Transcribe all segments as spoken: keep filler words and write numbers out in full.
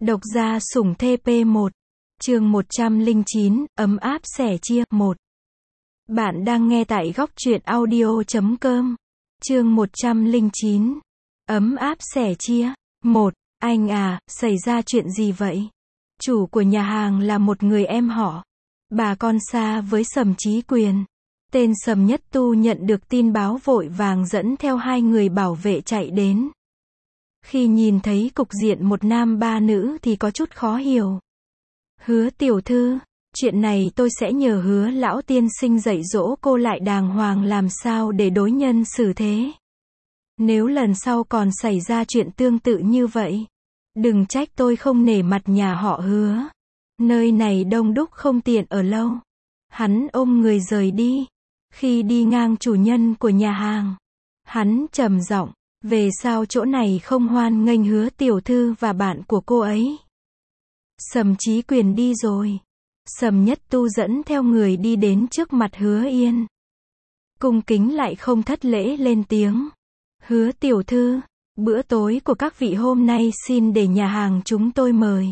Độc gia sủng thê pê một. Chương một trăm lẻ chín, ấm áp sẻ chia, một. Bạn đang nghe tại góc truyện audio chấm com. Chương một trăm lẻ chín. Ấm áp sẻ chia, một. Anh à, xảy ra chuyện gì vậy? Chủ của nhà hàng là một người em họ. Bà con xa với Sầm Chí Quyền. Tên Sầm Nhất Tu nhận được tin báo vội vàng dẫn theo hai người bảo vệ chạy đến. Khi nhìn thấy cục diện một nam ba nữ thì có chút khó hiểu. Hứa tiểu thư, chuyện này tôi sẽ nhờ Hứa lão tiên sinh dạy dỗ cô lại đàng hoàng làm sao để đối nhân xử thế. Nếu lần sau còn xảy ra chuyện tương tự như vậy, đừng trách tôi không nể mặt nhà họ Hứa. Nơi này đông đúc không tiện ở lâu. Hắn ôm người rời đi. Khi đi ngang chủ nhân của nhà hàng, hắn trầm giọng, về sao chỗ này không hoan nghênh Hứa tiểu thư và bạn của cô ấy? Sầm Chí Quyền đi rồi. Sầm Nhất Tu dẫn theo người đi đến trước mặt Hứa Yên. Cung kính lại không thất lễ lên tiếng. Hứa tiểu thư, bữa tối của các vị hôm nay xin để nhà hàng chúng tôi mời.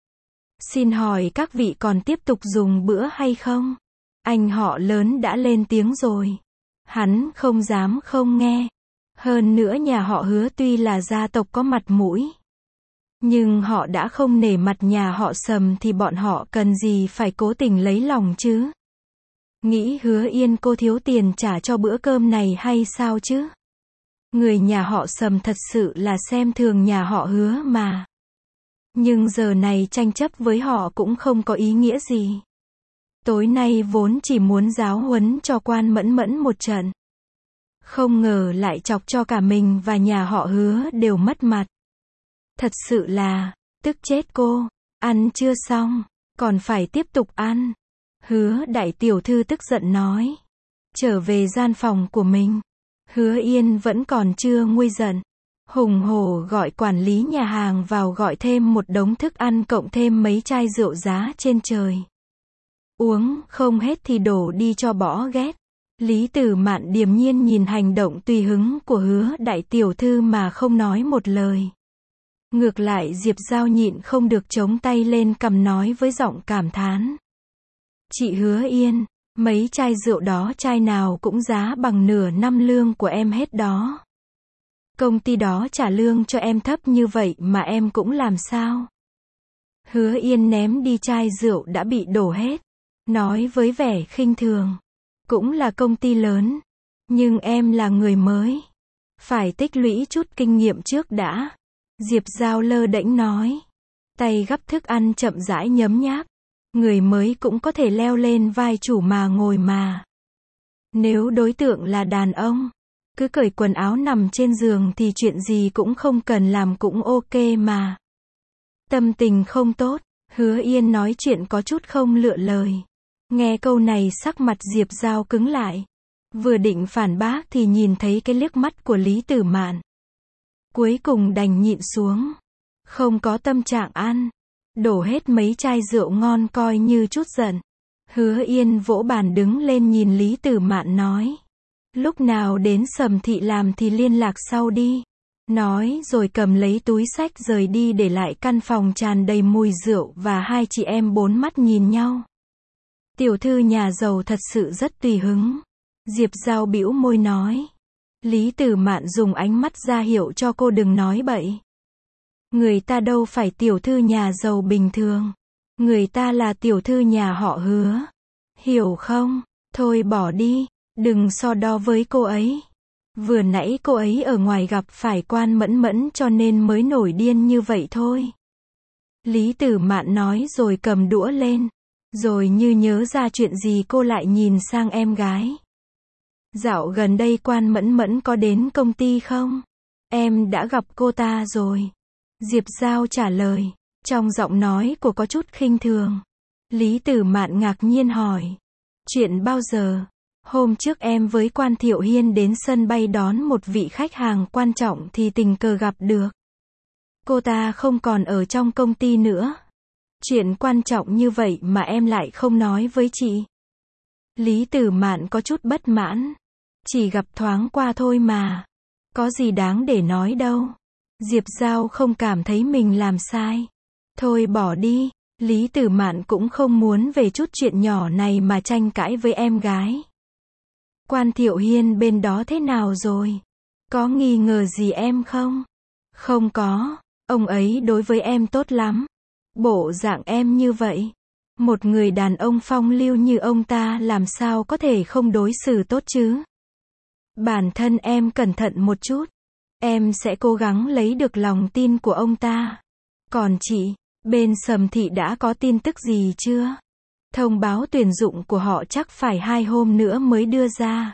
Xin hỏi các vị còn tiếp tục dùng bữa hay không? Anh họ lớn đã lên tiếng rồi. Hắn không dám không nghe. Hơn nữa nhà họ Hứa tuy là gia tộc có mặt mũi, nhưng họ đã không nể mặt nhà họ Sầm thì bọn họ cần gì phải cố tình lấy lòng chứ? Nghĩ Hứa Yên cô thiếu tiền trả cho bữa cơm này hay sao chứ? Người nhà họ Sầm thật sự là xem thường nhà họ Hứa mà. Nhưng giờ này tranh chấp với họ cũng không có ý nghĩa gì. Tối nay vốn chỉ muốn giáo huấn cho Quan Mẫn Mẫn một trận. Không ngờ lại chọc cho cả mình và nhà họ Hứa đều mất mặt. Thật sự là, tức chết cô. Ăn chưa xong, còn phải tiếp tục ăn. Hứa đại tiểu thư tức giận nói. Trở về gian phòng của mình. Hứa Yên vẫn còn chưa nguôi giận. Hùng hổ gọi quản lý nhà hàng vào gọi thêm một đống thức ăn cộng thêm mấy chai rượu giá trên trời. Uống không hết thì đổ đi cho bỏ ghét. Lý Tử Mạn điềm nhiên nhìn hành động tùy hứng của Hứa đại tiểu thư mà không nói một lời. Ngược lại Diệp Giao nhịn không được chống tay lên cằm nói với giọng cảm thán. Chị Hứa Yên, mấy chai rượu đó chai nào cũng giá bằng nửa năm lương của em hết đó. Công ty đó trả lương cho em thấp như vậy mà em cũng làm sao? Hứa Yên ném đi chai rượu đã bị đổ hết. Nói với vẻ khinh thường. Cũng là công ty lớn. Nhưng em là người mới. Phải tích lũy chút kinh nghiệm trước đã. Diệp Giao lơ đễnh nói. Tay gắp thức ăn chậm rãi nhấm nháp. Người mới cũng có thể leo lên vai chủ mà ngồi mà. Nếu đối tượng là đàn ông, cứ cởi quần áo nằm trên giường thì chuyện gì cũng không cần làm cũng ok mà. Tâm tình không tốt, Hứa Yên nói chuyện có chút không lựa lời. Nghe câu này sắc mặt Diệp Giao cứng lại. Vừa định phản bác thì nhìn thấy cái liếc mắt của Lý Tử Mạn. Cuối cùng đành nhịn xuống. Không có tâm trạng ăn. Đổ hết mấy chai rượu ngon coi như chút giận. Hứa Yên vỗ bàn đứng lên nhìn Lý Tử Mạn nói. Lúc nào đến Sầm thị làm thì liên lạc sau đi. Nói rồi cầm lấy túi xách rời đi để lại căn phòng tràn đầy mùi rượu và hai chị em bốn mắt nhìn nhau. Tiểu thư nhà giàu thật sự rất tùy hứng. Diệp Giao bĩu môi nói. Lý Tử Mạn dùng ánh mắt ra hiệu cho cô đừng nói bậy. Người ta đâu phải tiểu thư nhà giàu bình thường. Người ta là tiểu thư nhà họ Hứa. Hiểu không? Thôi bỏ đi. Đừng so đo với cô ấy. Vừa nãy cô ấy ở ngoài gặp phải Quan Mẫn Mẫn cho nên mới nổi điên như vậy thôi. Lý Tử Mạn nói rồi cầm đũa lên. Rồi như nhớ ra chuyện gì cô lại nhìn sang em gái. Dạo gần đây Quan Mẫn Mẫn có đến công ty không? Em đã gặp cô ta rồi. Diệp Giao trả lời. Trong giọng nói của có chút khinh thường. Lý Tử Mạn ngạc nhiên hỏi. Chuyện bao giờ? Hôm trước em với Quan Thiệu Hiên đến sân bay đón một vị khách hàng quan trọng thì tình cờ gặp được. Cô ta không còn ở trong công ty nữa. Chuyện quan trọng như vậy mà em lại không nói với chị. Lý Tử Mạn có chút bất mãn. Chỉ gặp thoáng qua thôi mà. Có gì đáng để nói đâu. Diệp Giao không cảm thấy mình làm sai. Thôi bỏ đi, Lý Tử Mạn cũng không muốn về chút chuyện nhỏ này mà tranh cãi với em gái. Quan Thiệu Hiên bên đó thế nào rồi? Có nghi ngờ gì em không? Không có, ông ấy đối với em tốt lắm. Bộ dạng em như vậy, một người đàn ông phong lưu như ông ta làm sao có thể không đối xử tốt chứ? Bản thân em cẩn thận một chút, em sẽ cố gắng lấy được lòng tin của ông ta. Còn chị, bên Sầm Thị đã có tin tức gì chưa? Thông báo tuyển dụng của họ chắc phải hai hôm nữa mới đưa ra.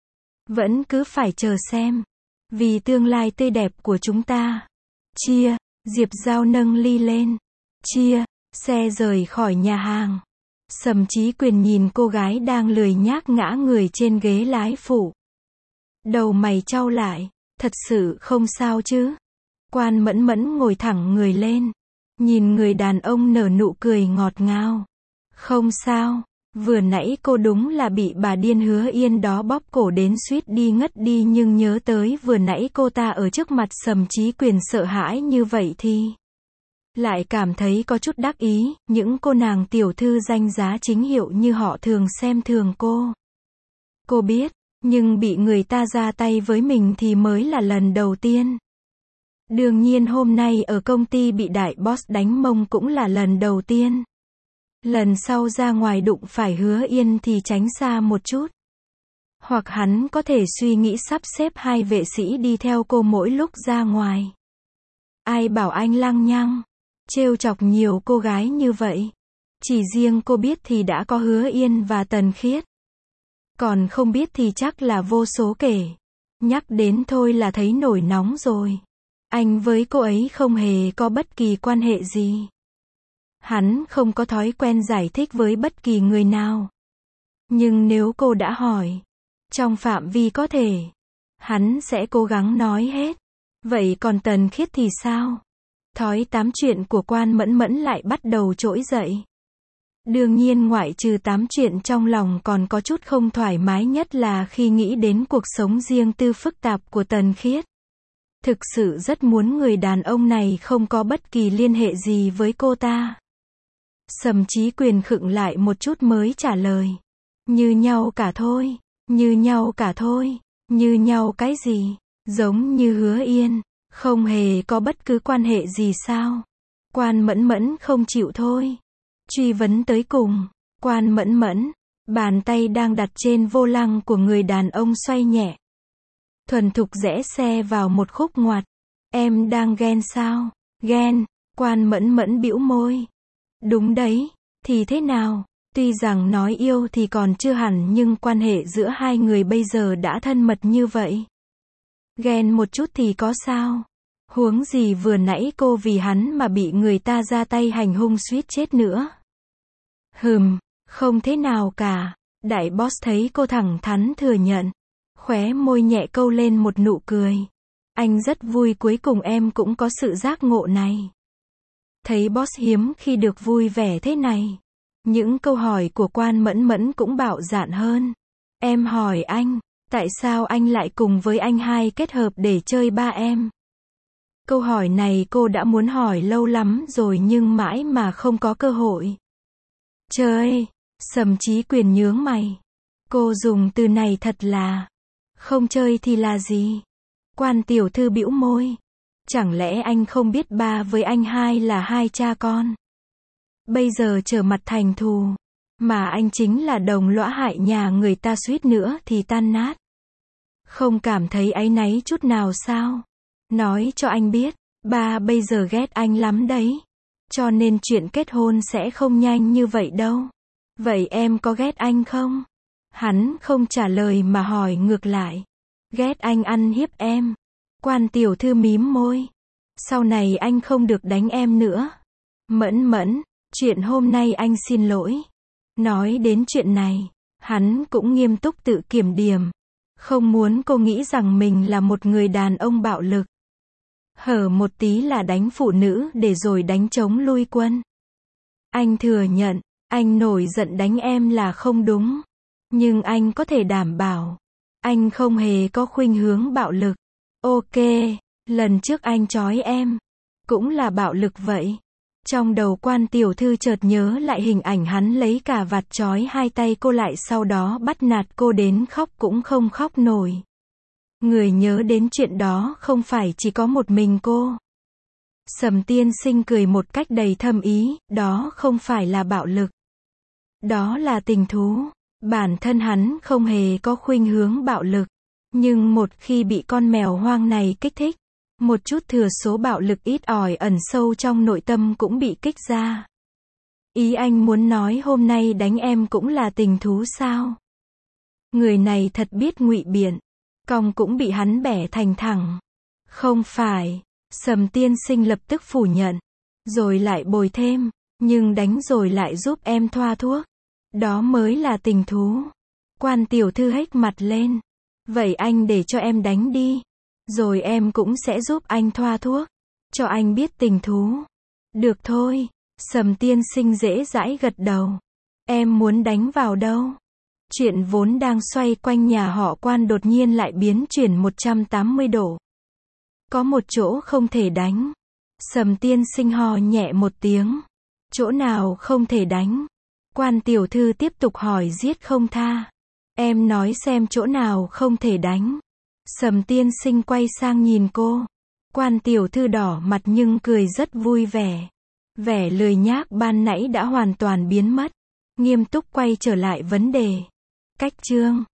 Vẫn cứ phải chờ xem. Vì tương lai tươi đẹp của chúng ta. Chia, Diệp Giao nâng ly lên. Chia, xe rời khỏi nhà hàng. Sầm Chí Quyền nhìn cô gái đang lười nhác ngã người trên ghế lái phụ. Đầu mày chau lại, thật sự không sao chứ? Quan Mẫn Mẫn ngồi thẳng người lên, nhìn người đàn ông nở nụ cười ngọt ngào. Không sao, vừa nãy cô đúng là bị bà điên Hứa Yên đó bóp cổ đến suýt đi ngất đi, nhưng nhớ tới vừa nãy cô ta ở trước mặt Sầm Chí Quyền sợ hãi như vậy thì lại cảm thấy có chút đắc ý. Những cô nàng tiểu thư danh giá chính hiệu như họ thường xem thường cô. Cô biết, nhưng bị người ta ra tay với mình thì mới là lần đầu tiên. Đương nhiên hôm nay ở công ty bị đại boss đánh mông cũng là lần đầu tiên. Lần sau ra ngoài đụng phải Hứa Yên thì tránh xa một chút. Hoặc hắn có thể suy nghĩ sắp xếp hai vệ sĩ đi theo cô mỗi lúc ra ngoài. Ai bảo anh lăng nhăng, trêu chọc nhiều cô gái như vậy. Chỉ riêng cô biết thì đã có Hứa Yên và Tần Khiết. Còn không biết thì chắc là vô số kể. Nhắc đến thôi là thấy nổi nóng rồi. Anh với cô ấy không hề có bất kỳ quan hệ gì. Hắn không có thói quen giải thích với bất kỳ người nào. Nhưng nếu cô đã hỏi, trong phạm vi có thể, hắn sẽ cố gắng nói hết. Vậy còn Tần Khiết thì sao? Thói tám chuyện của Quan Mẫn Mẫn lại bắt đầu trỗi dậy. Đương nhiên ngoại trừ tám chuyện, trong lòng còn có chút không thoải mái, nhất là khi nghĩ đến cuộc sống riêng tư phức tạp của Tần Khiết. Thực sự rất muốn người đàn ông này không có bất kỳ liên hệ gì với cô ta. Sầm Chí Quyền khựng lại một chút mới trả lời. Như nhau cả thôi, như nhau cả thôi, như nhau cái gì? Giống như Hứa Yên, không hề có bất cứ quan hệ gì sao? Quan Mẫn Mẫn không chịu thôi. Truy vấn tới cùng, Quan Mẫn Mẫn, bàn tay đang đặt trên vô lăng của người đàn ông xoay nhẹ. Thuần thục rẽ xe vào một khúc ngoặt. Em đang ghen sao? Ghen, Quan Mẫn Mẫn bĩu môi. Đúng đấy, thì thế nào? Tuy rằng nói yêu thì còn chưa hẳn, nhưng quan hệ giữa hai người bây giờ đã thân mật như vậy. Ghen một chút thì có sao? Huống gì vừa nãy cô vì hắn mà bị người ta ra tay hành hung suýt chết nữa. Hừm, không thế nào cả. Đại boss thấy cô thẳng thắn thừa nhận, khóe môi nhẹ câu lên một nụ cười. Anh rất vui cuối cùng em cũng có sự giác ngộ này. Thấy boss hiếm khi được vui vẻ thế này. Những câu hỏi của Quan Mẫn Mẫn cũng bạo dạn hơn. Em hỏi anh, tại sao anh lại cùng với anh hai kết hợp để chơi ba em? Câu hỏi này cô đã muốn hỏi lâu lắm rồi nhưng mãi mà không có cơ hội. Chơi, Sầm Chí Quyền nhướng mày. Cô dùng từ này thật là, không chơi thì là gì? Quan tiểu thư bĩu môi. Chẳng lẽ anh không biết ba với anh hai là hai cha con? Bây giờ trở mặt thành thù, mà anh chính là đồng lõa hại nhà người ta suýt nữa thì tan nát. Không cảm thấy áy náy chút nào sao? Nói cho anh biết, ba bây giờ ghét anh lắm đấy. Cho nên chuyện kết hôn sẽ không nhanh như vậy đâu. Vậy em có ghét anh không? Hắn không trả lời mà hỏi ngược lại. Ghét anh ăn hiếp em. Quan tiểu thư mím môi. Sau này anh không được đánh em nữa. Mẫn Mẫn, chuyện hôm nay anh xin lỗi. Nói đến chuyện này, hắn cũng nghiêm túc tự kiểm điểm. Không muốn cô nghĩ rằng mình là một người đàn ông bạo lực. Hở một tí là đánh phụ nữ để rồi đánh chống lui quân. Anh thừa nhận, anh nổi giận đánh em là không đúng. Nhưng anh có thể đảm bảo, anh không hề có khuynh hướng bạo lực. Ok, lần trước anh trói em, cũng là bạo lực vậy. Trong đầu Quan tiểu thư chợt nhớ lại hình ảnh hắn lấy cà vạt trói hai tay cô lại sau đó bắt nạt cô đến khóc cũng không khóc nổi. Người nhớ đến chuyện đó không phải chỉ có một mình cô. Sầm tiên sinh cười một cách đầy thâm ý, đó không phải là bạo lực. Đó là tình thú. Bản thân hắn không hề có khuynh hướng bạo lực. Nhưng một khi bị con mèo hoang này kích thích, một chút thừa số bạo lực ít ỏi ẩn sâu trong nội tâm cũng bị kích ra. Ý anh muốn nói hôm nay đánh em cũng là tình thú sao? Người này thật biết ngụy biện. Cong cũng bị hắn bẻ thành thẳng. Không phải. Sầm tiên sinh lập tức phủ nhận. Rồi lại bồi thêm. Nhưng đánh rồi lại giúp em thoa thuốc. Đó mới là tình thú. Quan tiểu thư hếch mặt lên. Vậy anh để cho em đánh đi. Rồi em cũng sẽ giúp anh thoa thuốc. Cho anh biết tình thú. Được thôi. Sầm tiên sinh dễ dãi gật đầu. Em muốn đánh vào đâu? Chuyện vốn đang xoay quanh nhà họ Quan đột nhiên lại biến chuyển một trăm tám mươi độ. Có một chỗ không thể đánh. Sầm tiên sinh hò nhẹ một tiếng. Chỗ nào không thể đánh? Quan tiểu thư tiếp tục hỏi giết không tha. Em nói xem chỗ nào không thể đánh. Sầm tiên sinh quay sang nhìn cô. Quan tiểu thư đỏ mặt nhưng cười rất vui vẻ. Vẻ lười nhác ban nãy đã hoàn toàn biến mất. Nghiêm túc quay trở lại vấn đề. Cách chương